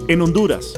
en Honduras.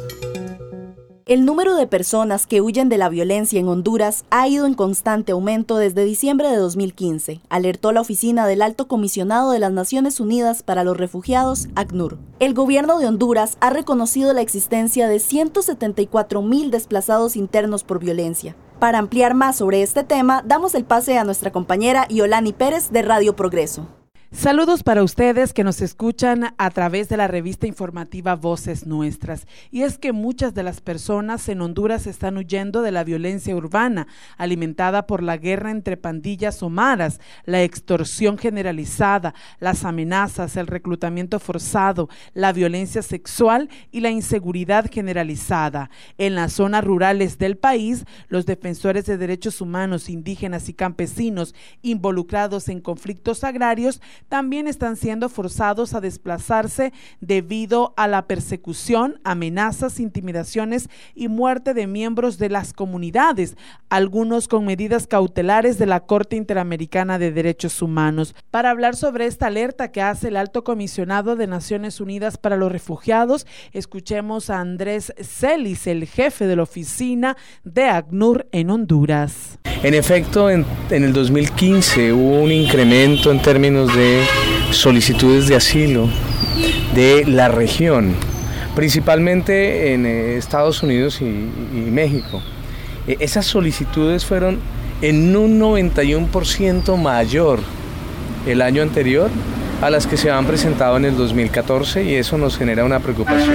El número de personas que huyen de la violencia en Honduras ha ido en constante aumento desde diciembre de 2015, alertó la Oficina del Alto Comisionado de las Naciones Unidas para los Refugiados, ACNUR. El gobierno de Honduras ha reconocido la existencia de 174,000 desplazados internos por violencia. Para ampliar más sobre este tema, damos el pase a nuestra compañera Yolani Pérez de Radio Progreso. Saludos para ustedes que nos escuchan a través de la revista informativa Voces Nuestras. Y es que muchas de las personas en Honduras están huyendo de la violencia urbana, alimentada por la guerra entre pandillas o maras, la extorsión generalizada, las amenazas, el reclutamiento forzado, la violencia sexual y la inseguridad generalizada. En las zonas rurales del país, los defensores de derechos humanos, indígenas y campesinos involucrados en conflictos agrarios también están siendo forzados a desplazarse debido a la persecución, amenazas, intimidaciones y muerte de miembros de las comunidades, algunos con medidas cautelares de la Corte Interamericana de Derechos Humanos. Para hablar sobre esta alerta que hace el Alto Comisionado de Naciones Unidas para los Refugiados, escuchemos a Andrés Celis, el jefe de la oficina de ACNUR en Honduras. En efecto, en el 2015 hubo un incremento en términos de solicitudes de asilo de la región, principalmente en Estados Unidos y México. Esas solicitudes fueron en un 91% mayor el año anterior a las que se han presentado en el 2014 y eso nos genera una preocupación.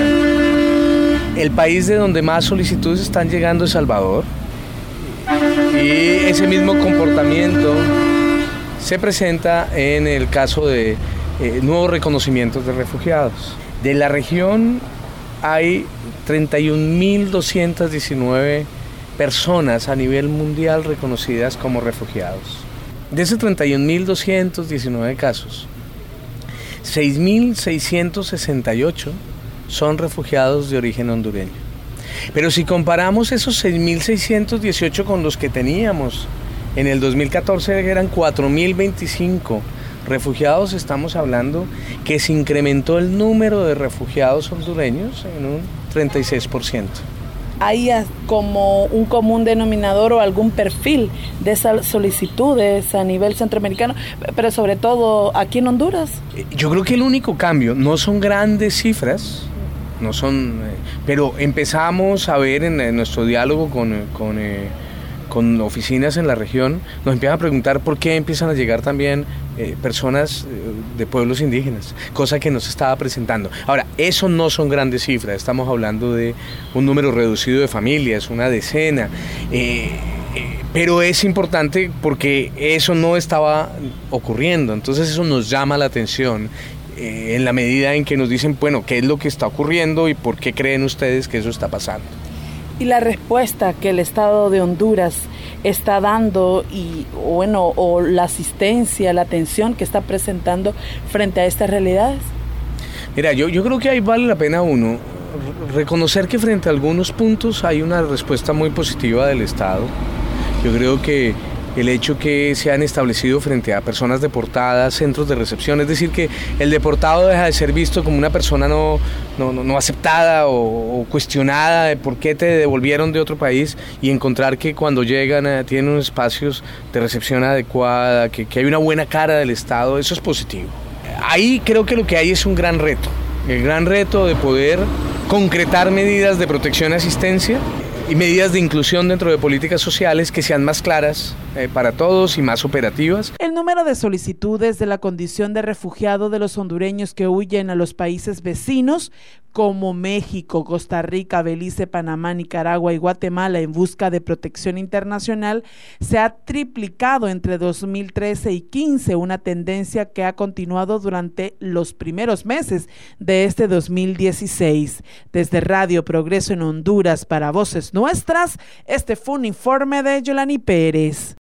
El país de donde más solicitudes están llegando es Salvador. Y ese mismo comportamiento se presenta en el caso de nuevos reconocimientos de refugiados. De la región hay 31.219 personas a nivel mundial reconocidas como refugiados. De esos 31.219 casos, 6.668 son refugiados de origen hondureño. Pero si comparamos esos 6.618 con los que teníamos en el 2014, que eran 4.025 refugiados, estamos hablando que se incrementó el número de refugiados hondureños en un 36%. ¿Hay como un común denominador o algún perfil de esas solicitudes a nivel centroamericano, pero sobre todo aquí en Honduras? Yo creo que el único cambio, no son grandes cifras, pero empezamos a ver en nuestro diálogo con oficinas en la región, nos empiezan a preguntar por qué empiezan a llegar también personas de pueblos indígenas, cosa que nos estaba presentando. Ahora, eso no son grandes cifras, estamos hablando de un número reducido de familias, una decena, pero es importante porque eso no estaba ocurriendo, entonces eso nos llama la atención. En la medida en que nos dicen, bueno, ¿qué es lo que está ocurriendo y por qué creen ustedes que eso está pasando? Y la respuesta que el Estado de Honduras está dando o la asistencia, la atención que está presentando frente a estas realidades. Mira, yo creo que ahí vale la pena reconocer que frente a algunos puntos hay una respuesta muy positiva del Estado. Yo creo que el hecho que se han establecido frente a personas deportadas, centros de recepción, es decir, que el deportado deja de ser visto como una persona no aceptada o cuestionada de por qué te devolvieron de otro país y encontrar que cuando llegan tienen unos espacios de recepción adecuada, que hay una buena cara del Estado, eso es positivo. Ahí creo que lo que hay es un gran reto, el gran reto de poder concretar medidas de protección y asistencia y medidas de inclusión dentro de políticas sociales que sean más claras para todos y más operativas. El número de solicitudes de la condición de refugiado de los hondureños que huyen a los países vecinos como México, Costa Rica, Belice, Panamá, Nicaragua y Guatemala en busca de protección internacional se ha triplicado entre 2013 y 2015, una tendencia que ha continuado durante los primeros meses de este 2016. Desde Radio Progreso en Honduras para Voces Nuestras, este fue un informe de Yolani Pérez.